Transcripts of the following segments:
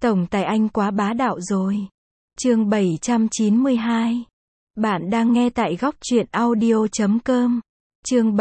Tổng tài anh quá bá đạo rồi. Chương 792. Bạn đang nghe tại góc truyện audio.com. Chương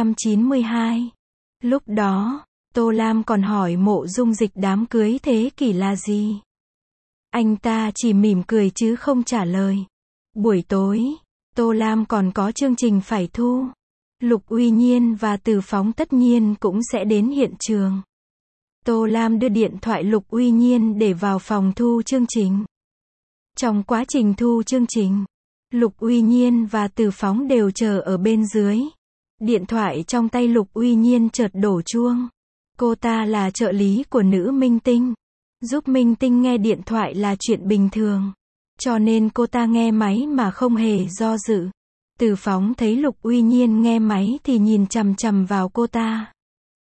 792. Lúc đó, Tô Lam còn hỏi Mộ Dung Dịch đám cưới thế kỷ là gì. Anh ta chỉ mỉm cười chứ không trả lời. Buổi tối, Tô Lam còn có chương trình phải thu. Lục Uy Nhiên và Từ Phóng tất nhiên cũng sẽ đến hiện trường. Tô Lam đưa điện thoại Lục Uy Nhiên để vào phòng thu chương trình. Trong quá trình thu chương trình, Lục Uy Nhiên và Từ Phóng đều chờ ở bên dưới. Điện thoại trong tay Lục Uy Nhiên chợt đổ chuông. Cô ta là trợ lý của nữ minh tinh. Giúp minh tinh nghe điện thoại là chuyện bình thường. Cho nên cô ta nghe máy mà không hề do dự. Từ Phóng thấy Lục Uy Nhiên nghe máy thì nhìn chằm chằm vào cô ta.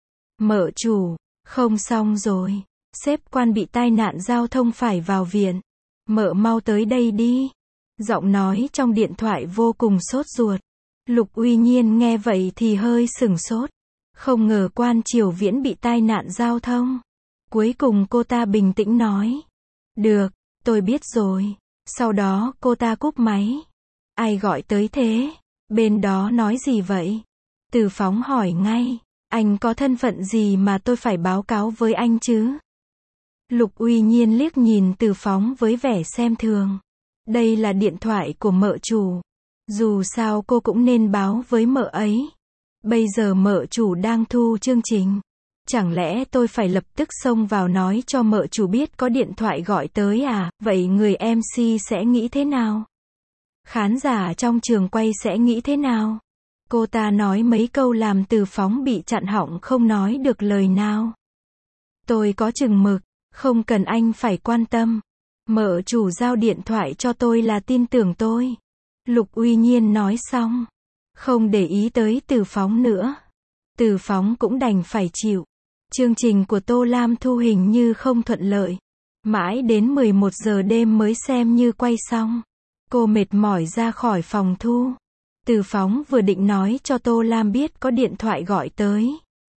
Mợ chủ, không xong rồi. Sếp quan bị tai nạn giao thông phải vào viện. Mợ mau tới đây đi. Giọng nói trong điện thoại vô cùng sốt ruột. Lục Uy Nhiên nghe vậy thì hơi sửng sốt. Không ngờ Quan Triều Viễn bị tai nạn giao thông. Cuối cùng cô ta bình tĩnh nói. Được, tôi biết rồi. Sau đó cô ta cúp máy. Ai gọi tới thế? Bên đó nói gì vậy? Từ Phóng hỏi ngay. Anh có thân phận gì mà tôi phải báo cáo với anh chứ? Lục Uy Nhiên liếc nhìn Từ Phóng với vẻ xem thường. Đây là điện thoại của mợ chủ. Dù sao cô cũng nên báo với mợ ấy. Bây giờ mợ chủ đang thu chương trình. Chẳng lẽ tôi phải lập tức xông vào nói cho mợ chủ biết có điện thoại gọi tới à? Vậy người MC sẽ nghĩ thế nào? Khán giả trong trường quay sẽ nghĩ thế nào? Cô ta nói mấy câu làm Từ Phóng bị chặn họng không nói được lời nào. Tôi có chừng mực, không cần anh phải quan tâm. Mợ chủ giao điện thoại cho tôi là tin tưởng tôi. Lục Uy Nhiên nói xong. Không để ý tới Từ Phóng nữa. Từ Phóng cũng đành phải chịu. Chương trình của Tô Lam thu hình như không thuận lợi. Mãi đến 11 giờ đêm mới xem như quay xong. Cô mệt mỏi ra khỏi phòng thu. Từ Phóng vừa định nói cho Tô Lam biết có điện thoại gọi tới.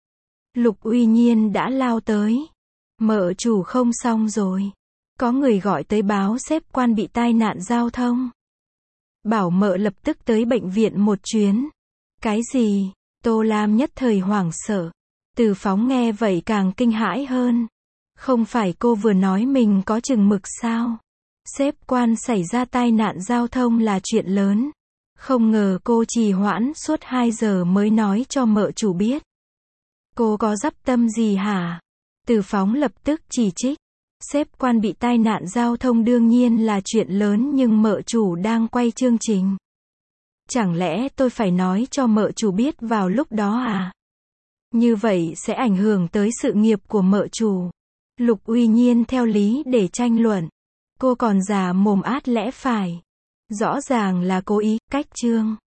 Lục Uy Nhiên đã lao tới. Mợ chủ không xong rồi. Có người gọi tới báo sếp quan bị tai nạn giao thông. Bảo mợ lập tức tới bệnh viện một chuyến. Cái gì? Tô Lam nhất thời hoảng sợ. Từ Phóng nghe vậy càng kinh hãi hơn. Không phải cô vừa nói mình có chừng mực sao? Sếp quan xảy ra tai nạn giao thông là chuyện lớn. Không ngờ cô trì hoãn suốt 2 giờ mới nói cho mợ chủ biết. Cô có dắp tâm gì hả? Từ Phóng lập tức chỉ trích. Sếp quan bị tai nạn giao thông đương nhiên là chuyện lớn nhưng mợ chủ đang quay chương trình. Chẳng lẽ tôi phải nói cho mợ chủ biết vào lúc đó à? Như vậy sẽ ảnh hưởng tới sự nghiệp của mợ chủ. Lục Uy Nhiên theo lý để tranh luận. Cô còn già mồm át lẽ phải. Rõ ràng là cố ý, cách chương.